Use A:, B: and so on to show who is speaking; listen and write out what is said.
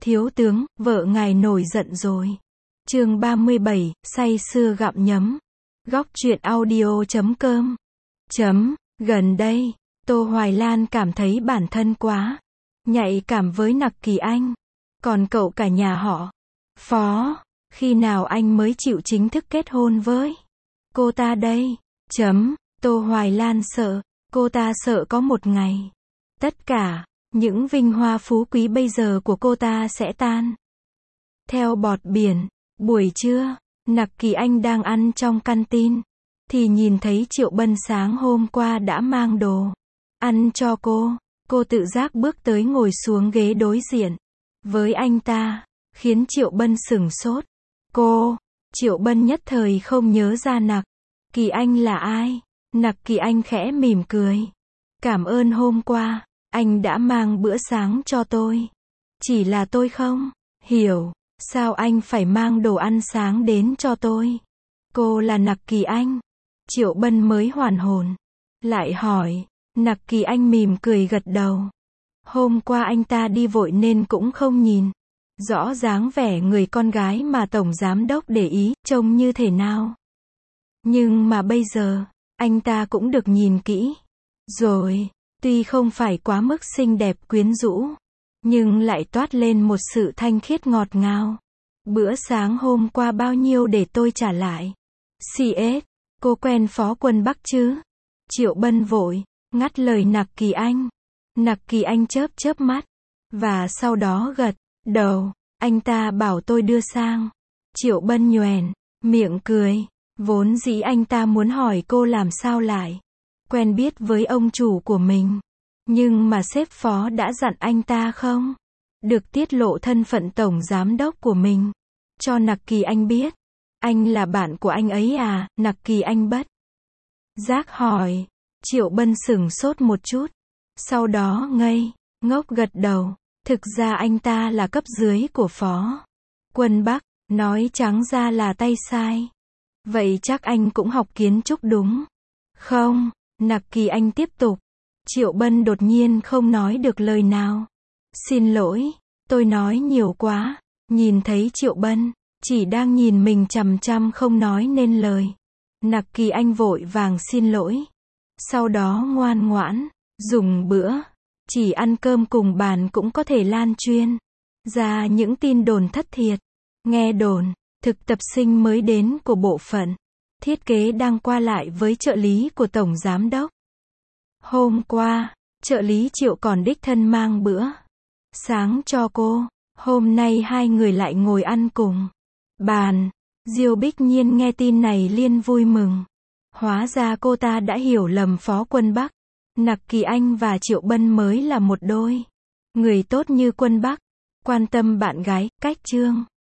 A: Thiếu tướng, vợ ngài nổi giận rồi. Chương 37, say sưa gặm nhấm. Góc truyện audio.com. Gần đây, Tô Hoài Lan cảm thấy bản thân quá nhạy cảm với Nặc Kỳ Anh. Còn cậu cả nhà họ Phó, khi nào anh mới chịu chính thức kết hôn với cô ta đây? Tô Hoài Lan sợ, cô ta sợ có một ngày, tất cả những vinh hoa phú quý bây giờ của cô ta sẽ tan theo bọt biển. Buổi trưa, Nặc Kỳ Anh đang ăn trong căn tin, thì nhìn thấy Triệu Bân sáng hôm qua đã mang đồ ăn cho cô. Cô tự giác bước tới ngồi xuống ghế đối diện với anh ta, khiến Triệu Bân sửng sốt. Triệu Bân nhất thời không nhớ ra Nặc Kỳ Anh là ai. Nặc Kỳ Anh khẽ mỉm cười. Cảm ơn hôm qua, anh đã mang bữa sáng cho tôi. Chỉ là tôi không hiểu, sao anh phải mang đồ ăn sáng đến cho tôi? Cô là Nặc Kỳ Anh. Triệu Bân mới hoàn hồn, lại hỏi. Nặc Kỳ Anh mỉm cười gật đầu. Hôm qua anh ta đi vội nên cũng không nhìn rõ dáng vẻ người con gái mà Tổng Giám Đốc để ý, trông như thế nào. Nhưng mà bây giờ, anh ta cũng được nhìn kỹ rồi. Tuy không phải quá mức xinh đẹp quyến rũ, nhưng lại toát lên một sự thanh khiết ngọt ngào. Bữa sáng hôm qua bao nhiêu để tôi trả lại? CS, cô quen Phó Quân Bắc chứ? Triệu Bân vội ngắt lời Nặc Kỳ Anh. Nặc Kỳ Anh chớp mắt, và sau đó gật đầu. Anh ta bảo tôi đưa sang. Triệu Bân nhoẻn miệng cười. Vốn dĩ anh ta muốn hỏi cô làm sao lại quen biết với ông chủ của mình. Nhưng mà sếp Phó đã dặn anh ta không được tiết lộ thân phận Tổng Giám Đốc của mình cho Nặc Kỳ Anh biết. Anh là bạn của anh ấy à? Nặc Kỳ Anh bất giác hỏi. Triệu Bân sửng sốt một chút, sau đó ngây ngốc gật đầu. Thực ra anh ta là cấp dưới của Phó Quân Bắc, nói trắng ra là tay sai. Vậy chắc anh cũng học kiến trúc đúng không? Nặc Kỳ Anh tiếp tục. Triệu Bân đột nhiên không nói được lời nào. Xin lỗi, tôi nói nhiều quá. Nhìn thấy Triệu Bân chỉ đang nhìn mình chằm chằm không nói nên lời, Nặc Kỳ Anh vội vàng xin lỗi. Sau đó ngoan ngoãn dùng bữa. Chỉ ăn cơm cùng bàn cũng có thể lan truyền ra những tin đồn thất thiệt. Nghe đồn, thực tập sinh mới đến của bộ phận thiết kế đang qua lại với trợ lý của Tổng Giám Đốc. Hôm qua, trợ lý Triệu còn đích thân mang bữa sáng cho cô. Hôm nay hai người lại ngồi ăn cùng bàn. Diêu Bích Nhiên nghe tin này liền vui mừng. Hóa ra cô ta đã hiểu lầm Phó Quân Bắc. Nặc Kỳ Anh và Triệu Bân mới là một đôi người tốt như Quân Bắc, quan tâm bạn gái, cách chương